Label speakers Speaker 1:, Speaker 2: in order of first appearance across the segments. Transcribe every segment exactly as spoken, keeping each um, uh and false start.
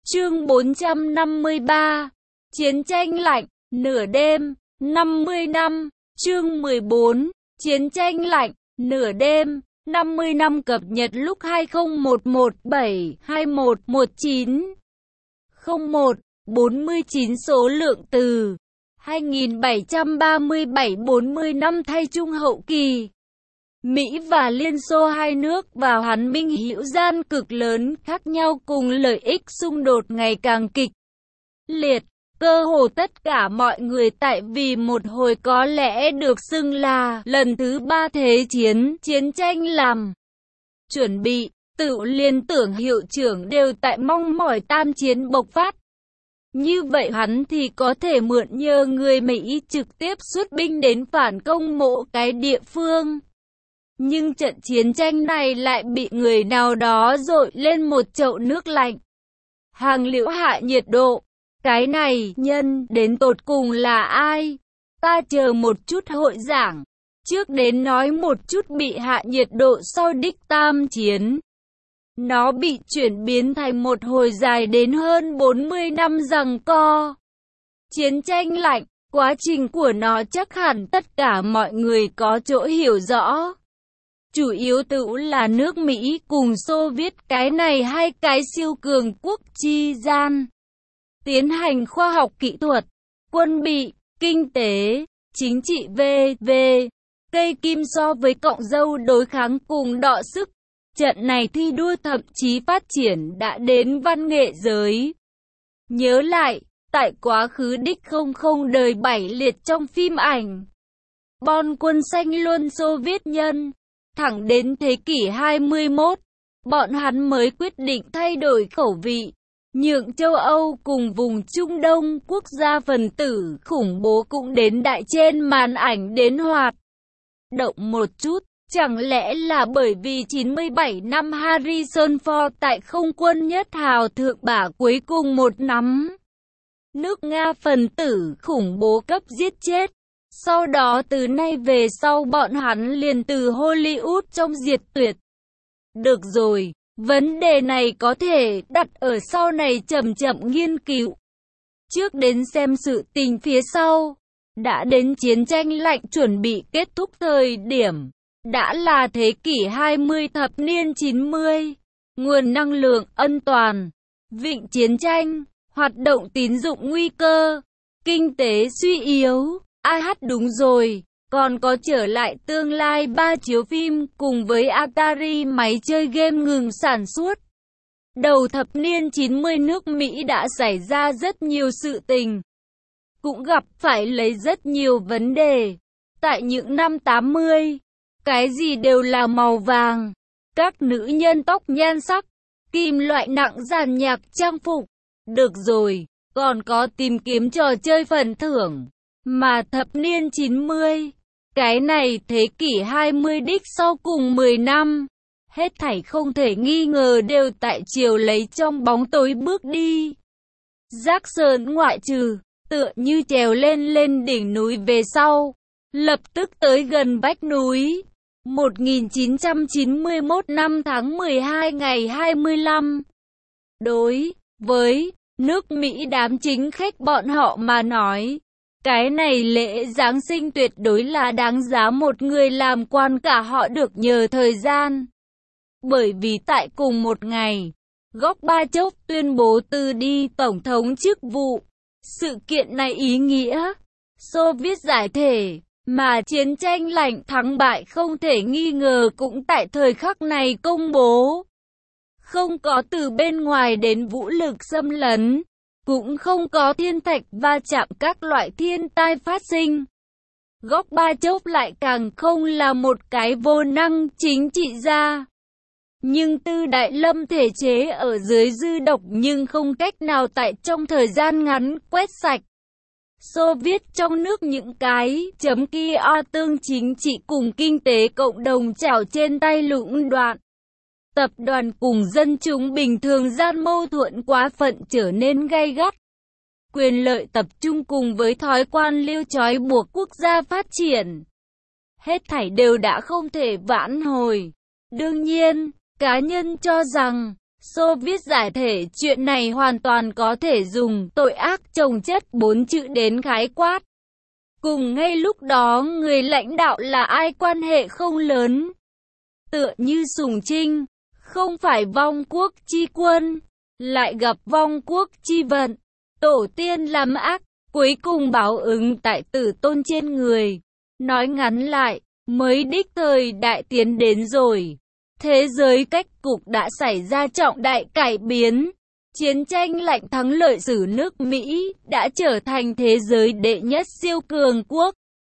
Speaker 1: Chương bốn trăm năm mươi ba. Chiến tranh lạnh, nửa đêm, năm mươi năm. Chương mười bốn. Chiến tranh lạnh, nửa đêm, năm mươi năm. Cập nhật lúc hai không một một bảy hai một một chín không một bốn mươi chín. Số lượng từ hai nghìn bảy trăm ba mươi bảy. bốn mươi năm thay Trung hậu kỳ. Mỹ và Liên Xô, hai nước vào Hàn Minh hữu gian cực lớn khác nhau cùng lợi ích xung đột ngày càng kịch liệt. Cơ hồ tất cả mọi người tại vì một hồi có lẽ được xưng là lần thứ ba thế chiến, chiến tranh làm chuẩn bị, tự liên tưởng hiệu trưởng đều tại mong mỏi tam chiến bộc phát. Như vậy hắn thì có thể mượn nhờ người Mỹ trực tiếp xuất binh đến phản công mỗi cái địa phương. Nhưng trận chiến tranh này lại bị người nào đó dội lên một chậu nước lạnh. Hàng liễu hạ nhiệt độ. Cái này nhân đến tột cùng là ai? Ta chờ một chút hội giảng. Trước đến nói một chút bị hạ nhiệt độ sau đích tam chiến. Nó bị chuyển biến thành một hồi dài đến hơn bốn mươi năm giằng co. Chiến tranh lạnh, quá trình của nó chắc hẳn tất cả mọi người có chỗ hiểu rõ. Chủ yếu tự là nước Mỹ cùng Xô Viết, cái này hai cái siêu cường quốc chi gian tiến hành khoa học kỹ thuật, quân bị, kinh tế, chính trị vân vân. Cây kim so với cọng dâu đối kháng cùng đọ sức. Trận này thi đua thậm chí phát triển đã đến văn nghệ giới. Nhớ lại, tại quá khứ đích không không đời bảy liệt trong phim ảnh Bon quân xanh luôn Xô Viết nhân. Thẳng đến thế kỷ hai mươi mốt, bọn hắn mới quyết định thay đổi khẩu vị, nhượng châu Âu cùng vùng Trung Đông quốc gia phần tử khủng bố cũng đến đại trên màn ảnh đến hoạt động một chút. Chẳng lẽ là bởi vì chín mươi bảy năm Harrison Ford tại không quân nhất hào thượng bả cuối cùng một nắm nước Nga phần tử khủng bố cấp giết chết. Sau đó từ nay về sau bọn hắn liền từ Hollywood trong diệt tuyệt. Được rồi, vấn đề này có thể đặt ở sau này chậm chậm nghiên cứu. Trước đến xem sự tình phía sau. Đã đến chiến tranh lạnh chuẩn bị kết thúc thời điểm. Đã là thế kỷ hai mươi thập niên chín mươi. Nguồn năng lượng ân toàn. Vịnh chiến tranh. Hoạt động tín dụng nguy cơ. Kinh tế suy yếu. A hát đúng rồi, còn có Trở lại tương lai ba chiếu phim cùng với Atari máy chơi game ngừng sản xuất. Đầu thập niên chín mươi nước Mỹ đã xảy ra rất nhiều sự tình. Cũng gặp phải lấy rất nhiều vấn đề. Tại những năm tám mươi, cái gì đều là màu vàng. Các nữ nhân tóc nhan sắc, kim loại nặng giàn nhạc trang phục. Được rồi, còn có tìm kiếm trò chơi phần thưởng. Mà thập niên chín mươi, cái này thế kỷ hai mươi đích sau cùng mười năm, hết thảy không thể nghi ngờ đều tại chiều lấy trong bóng tối bước đi. Jackson ngoại trừ, tựa như trèo lên lên đỉnh núi về sau, lập tức tới gần vách núi. một nghìn chín trăm chín mươi mốt năm tháng mười hai ngày hai mươi lăm. Đối với nước Mỹ đám chính khách bọn họ mà nói, cái này lễ Giáng sinh tuyệt đối là đáng giá một người làm quan cả họ được nhờ thời gian. Bởi vì tại cùng một ngày, Gorbachev tuyên bố từ đi tổng thống chức vụ. Sự kiện này ý nghĩa Xô Viết giải thể, mà chiến tranh lạnh thắng bại không thể nghi ngờ cũng tại thời khắc này công bố. Không có từ bên ngoài đến vũ lực xâm lấn. Cũng không có thiên thạch va chạm các loại thiên tai phát sinh. Gorbachev lại càng không là một cái vô năng chính trị gia. Nhưng Tư Đại Lâm thể chế ở dưới dư độc nhưng không cách nào tại trong thời gian ngắn quét sạch Xô Viết trong nước những cái chấm kia tương chính trị cùng kinh tế cộng đồng chảo trên tay lũng đoạn. Tập đoàn cùng dân chúng bình thường gian mâu thuẫn quá phận trở nên gay gắt. Quyền lợi tập trung cùng với thói quan liêu trói buộc quốc gia phát triển. Hết thảy đều đã không thể vãn hồi. Đương nhiên, cá nhân cho rằng, Xô viết giải thể chuyện này hoàn toàn có thể dùng tội ác chồng chất bốn chữ đến khái quát. Cùng ngay lúc đó người lãnh đạo là ai quan hệ không lớn. Tựa như Sùng Trinh, không phải vong quốc chi quân, lại gặp vong quốc chi vận. Tổ tiên làm ác, cuối cùng báo ứng tại tử tôn trên người. Nói ngắn lại, mới đích thời đại tiến đến rồi. Thế giới cách cục đã xảy ra trọng đại cải biến. Chiến tranh lạnh thắng lợi sử nước Mỹ đã trở thành thế giới đệ nhất siêu cường quốc.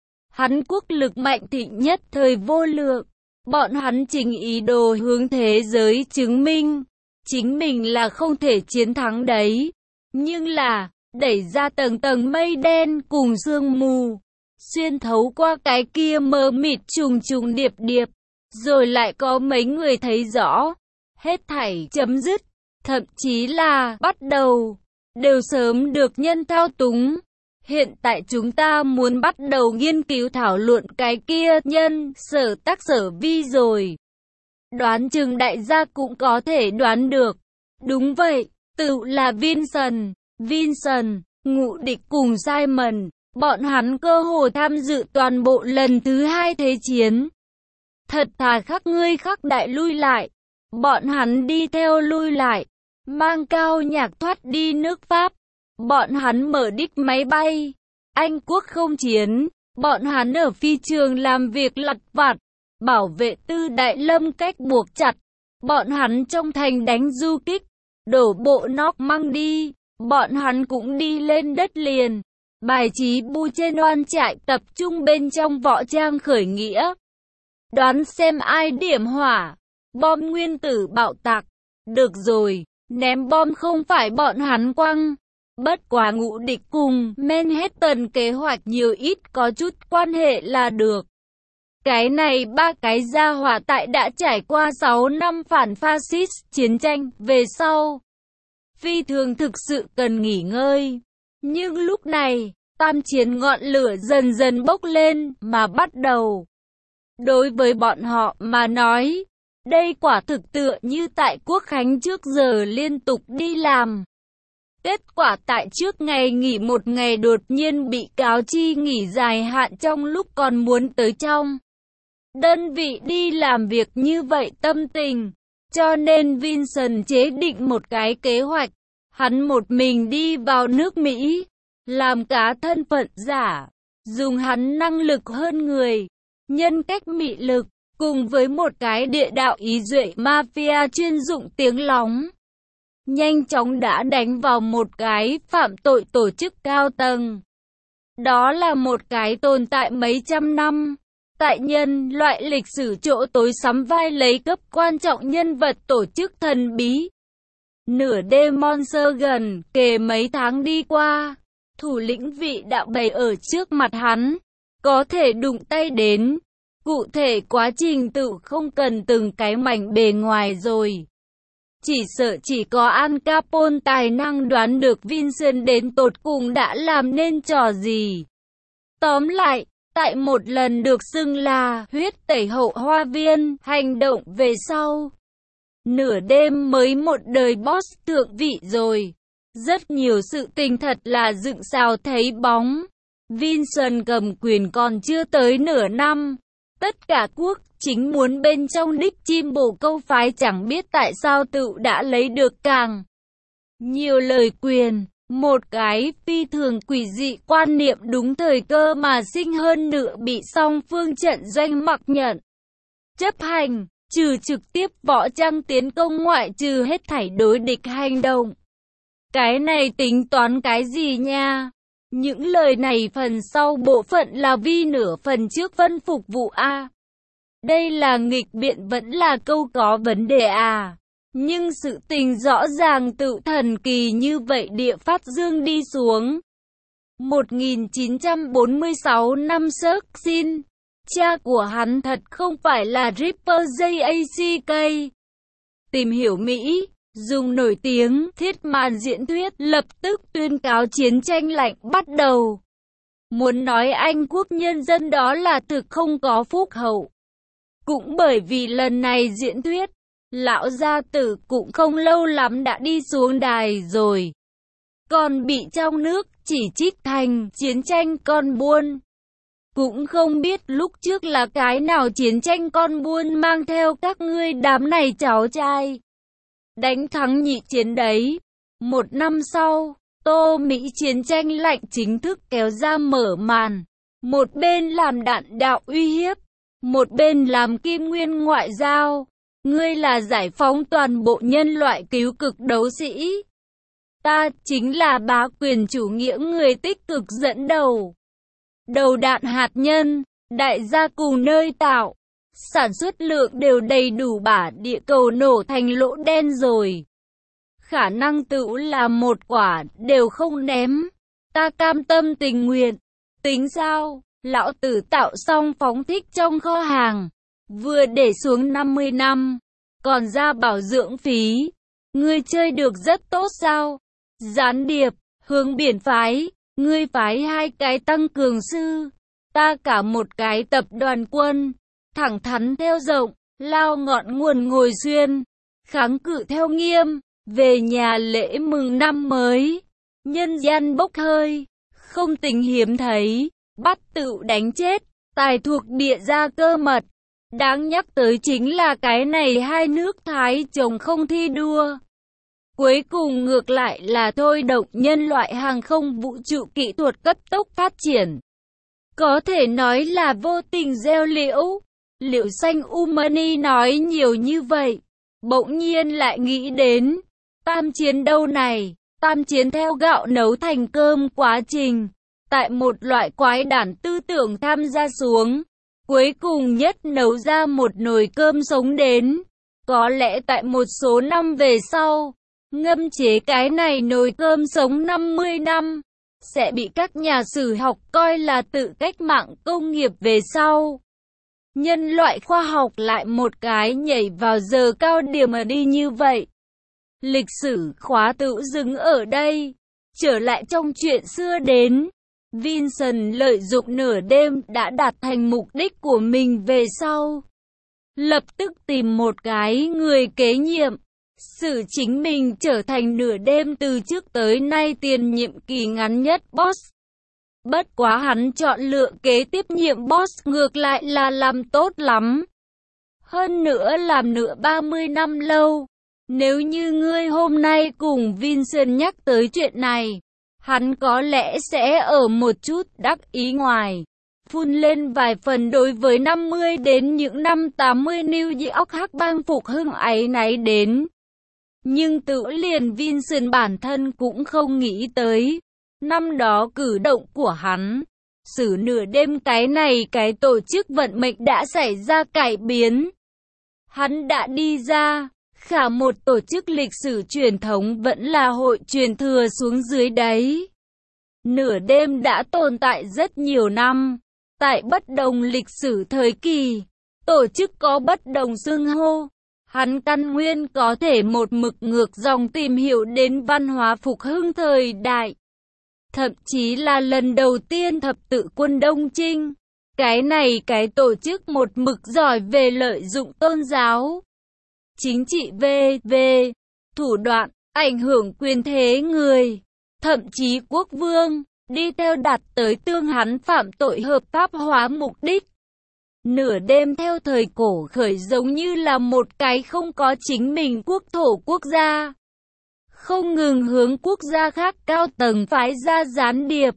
Speaker 1: Hắn quốc lực mạnh thịnh nhất thời vô lượng. Bọn hắn chính ý đồ hướng thế giới chứng minh chính mình là không thể chiến thắng đấy. Nhưng là, đẩy ra tầng tầng mây đen cùng sương mù, xuyên thấu qua cái kia mờ mịt trùng trùng điệp điệp, rồi lại có mấy người thấy rõ, hết thảy chấm dứt, thậm chí là bắt đầu, đều sớm được nhân thao túng. Hiện tại chúng ta muốn bắt đầu nghiên cứu thảo luận cái kia nhân sở tác sở vi rồi. Đoán chừng đại gia cũng có thể đoán được. Đúng vậy, tự là Vincent, Vincent, Ngũ Địch cùng Simon, bọn hắn cơ hồ tham dự toàn bộ lần thứ hai thế chiến. Thật thà khắc ngươi khắc đại lui lại. Bọn hắn đi theo lui lại, mang cao nhạc thoát đi nước Pháp. Bọn hắn mở đích máy bay. Anh quốc không chiến. Bọn hắn ở phi trường làm việc lặt vặt, bảo vệ tư đại lâm cách buộc chặt. Bọn hắn trong thành đánh du kích, đổ bộ nóc mang đi. Bọn hắn cũng đi lên đất liền, bài trí bu trên oan trại tập trung bên trong võ trang khởi nghĩa. Đoán xem ai điểm hỏa, bom nguyên tử bạo tạc. Được rồi, ném bom không phải bọn hắn quăng. Bất quá Ngũ Địch cùng Manhattan kế hoạch nhiều ít có chút quan hệ là được. Cái này ba cái gia hỏa tại đã trải qua sáu năm phản phát-xít chiến tranh về sau, phi thường thực sự cần nghỉ ngơi. Nhưng lúc này, tam chiến ngọn lửa dần dần bốc lên mà bắt đầu. Đối với bọn họ mà nói, đây quả thực tựa như tại Quốc khánh trước giờ liên tục đi làm. Kết quả tại trước ngày nghỉ một ngày đột nhiên bị cáo chi nghỉ dài hạn trong lúc còn muốn tới trong đơn vị đi làm việc như vậy tâm tình. Cho nên Vincent chế định một cái kế hoạch. Hắn một mình đi vào nước Mỹ, làm cá thân phận giả, dùng hắn năng lực hơn người, nhân cách mị lực, cùng với một cái địa đạo ý duệ mafia chuyên dụng tiếng lóng. Nhanh chóng đã đánh vào một cái phạm tội tổ chức cao tầng. Đó là một cái tồn tại mấy trăm năm, tại nhân loại lịch sử chỗ tối sắm vai lấy cấp quan trọng nhân vật tổ chức thần bí. Nửa đêm Monster gần kề mấy tháng đi qua, thủ lĩnh vị đạo bày ở trước mặt hắn, có thể đụng tay đến. Cụ thể quá trình tự không cần từng cái mảnh bề ngoài rồi. Chỉ sợ chỉ có Al Capone tài năng đoán được Vincent đến tột cùng đã làm nên trò gì. Tóm lại, tại một lần được xưng là huyết tẩy hậu hoa viên hành động về sau, nửa đêm mới một đời boss thượng vị rồi. Rất nhiều sự tình thật là dựng sao thấy bóng. Vincent cầm quyền còn chưa tới nửa năm. Tất cả quốc chính muốn bên trong đích chim bồ câu phái chẳng biết tại sao tự đã lấy được càng nhiều lời quyền. Một cái phi thường quỷ dị quan niệm đúng thời cơ mà sinh hơn nữa bị song phương trận doanh mặc nhận. Chấp hành, trừ trực tiếp võ trang tiến công ngoại trừ hết thảy đối địch hành động. Cái này tính toán cái gì nha? Những lời này phần sau bộ phận là vi nửa phần trước phân phục vụ A. Đây là nghịch biện vẫn là câu có vấn đề à? Nhưng sự tình rõ ràng tự thần kỳ như vậy địa phát dương đi xuống. một nghìn chín trăm bốn mươi sáu năm Sớt xin, cha của hắn thật không phải là Ripper J A C K. Tìm hiểu Mỹ, dùng nổi tiếng thiết màn diễn thuyết lập tức tuyên cáo chiến tranh lạnh bắt đầu. Muốn nói Anh quốc nhân dân đó là thực không có phúc hậu. Cũng bởi vì lần này diễn thuyết, Lão gia tử cũng không lâu lắm đã đi xuống đài rồi. Còn bị trong nước chỉ trích thành chiến tranh con buôn. Cũng không biết lúc trước là cái nào chiến tranh con buôn mang theo các ngươi đám này cháu trai. Đánh thắng nhị chiến đấy. Một năm sau, Tô Mỹ chiến tranh lạnh chính thức kéo ra mở màn. Một bên làm đạn đạo uy hiếp, một bên làm kim nguyên ngoại giao. Ngươi là giải phóng toàn bộ nhân loại cứu cực đấu sĩ. Ta chính là bá quyền chủ nghĩa người tích cực dẫn đầu. Đầu đạn hạt nhân, đại gia cùng nơi tạo, sản xuất lượng đều đầy đủ bả địa cầu nổ thành lỗ đen rồi. Khả năng tựu là một quả đều không ném. Ta cam tâm tình nguyện. Tính sao, lão tử tạo xong phóng thích trong kho hàng. Vừa để xuống năm mươi năm, còn ra bảo dưỡng phí. Ngươi chơi được rất tốt sao? Gián điệp, hướng biển phái, ngươi phái hai cái tăng cường sư. Ta cả một cái tập đoàn quân, thẳng thắn theo rộng, lao ngọn nguồn ngồi xuyên, kháng cự theo nghiêm. Về nhà lễ mừng năm mới, nhân gian bốc hơi, không tình hiếm thấy, bắt tựu đánh chết, tài thuộc địa gia cơ mật. Đáng nhắc tới chính là cái này hai nước Thái chồng không thi đua. Cuối cùng ngược lại là thôi động nhân loại hàng không vũ trụ kỹ thuật cấp tốc phát triển. Có thể nói là vô tình gieo liễu. Liễu xanh Umani nói nhiều như vậy, bỗng nhiên lại nghĩ đến tam chiến đâu này. Tam chiến theo gạo nấu thành cơm quá trình, tại một loại quái đản tư tưởng tham gia xuống, cuối cùng nhất nấu ra một nồi cơm sống đến. Có lẽ tại một số năm về sau, ngâm chế cái này nồi cơm sống năm mươi năm, sẽ bị các nhà sử học coi là tự cách mạng công nghiệp về sau. Nhân loại khoa học lại một cái nhảy vào giờ cao điểm mà đi như vậy. Lịch sử khóa tự dừng ở đây. Trở lại trong chuyện xưa đến. Vincent lợi dụng nửa đêm đã đạt thành mục đích của mình về sau. Lập tức tìm một cái người kế nhiệm. Xử chính mình trở thành nửa đêm từ trước tới nay tiền nhiệm kỳ ngắn nhất boss. Bất quá hắn chọn lựa kế tiếp nhiệm boss ngược lại là làm tốt lắm. Hơn nữa làm nửa ba mươi năm lâu. Nếu như ngươi hôm nay cùng Vincent nhắc tới chuyện này, hắn có lẽ sẽ ở một chút đắc ý ngoài. Phun lên vài phần đối với năm mươi đến những năm tám mươi New York hắc bang phục hưng áy náy đến. Nhưng tự liền Vincent bản thân cũng không nghĩ tới. Năm đó cử động của hắn, xử nửa đêm cái này cái tổ chức vận mệnh đã xảy ra cải biến. Hắn đã đi ra, khả một tổ chức lịch sử truyền thống vẫn là hội truyền thừa xuống dưới đấy. Nửa đêm đã tồn tại rất nhiều năm. Tại bất đồng lịch sử thời kỳ, tổ chức có bất đồng xưng hô. Hắn căn nguyên có thể một mực ngược dòng tìm hiểu đến văn hóa phục hưng thời đại. Thậm chí là lần đầu tiên thập tự quân Đông Trinh. Cái này cái tổ chức một mực giỏi về lợi dụng tôn giáo, chính trị về về thủ đoạn, ảnh hưởng quyền thế người, thậm chí quốc vương, đi theo đạt tới tương hắn phạm tội hợp pháp hóa mục đích. Nửa đêm theo thời cổ khởi giống như là một cái không có chính mình quốc thổ quốc gia. Không ngừng hướng quốc gia khác cao tầng phái ra gián điệp.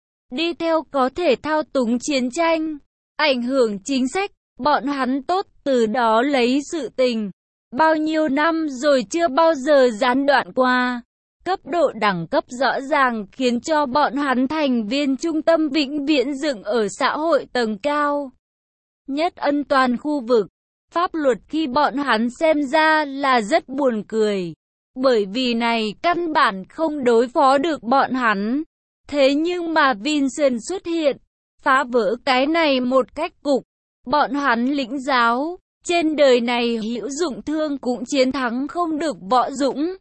Speaker 1: Đi theo có thể thao túng chiến tranh, ảnh hưởng chính sách, bọn hắn tốt từ đó lấy sự tình. Bao nhiêu năm rồi chưa bao giờ gián đoạn qua. Cấp độ đẳng cấp rõ ràng khiến cho bọn hắn thành viên trung tâm vĩnh viễn dựng ở xã hội tầng cao. Nhất ân toàn khu vực. Pháp luật khi bọn hắn xem ra là rất buồn cười. Bởi vì này căn bản không đối phó được bọn hắn. Thế nhưng mà Vincent xuất hiện, phá vỡ cái này một cách cục. Bọn hắn lĩnh giáo, trên đời này hữu dụng thương cũng chiến thắng không được võ dũng.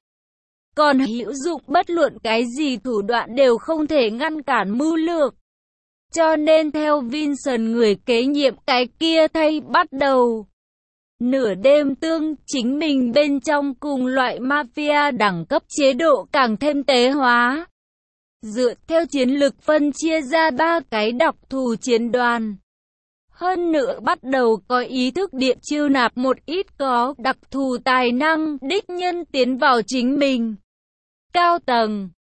Speaker 1: Còn hữu dụng bất luận cái gì thủ đoạn đều không thể ngăn cản mưu lược. Cho nên theo Vincent người kế nhiệm cái kia thay bắt đầu. nửa đêm tương chính mình bên trong cùng loại mafia đẳng cấp chế độ càng thêm tế hóa. Dựa theo chiến lực phân chia ra ba cái đặc thù chiến đoàn. Hơn nữa bắt đầu có ý thức điện chiêu nạp một ít có đặc thù tài năng đích nhân tiến vào chính mình. Cao tầng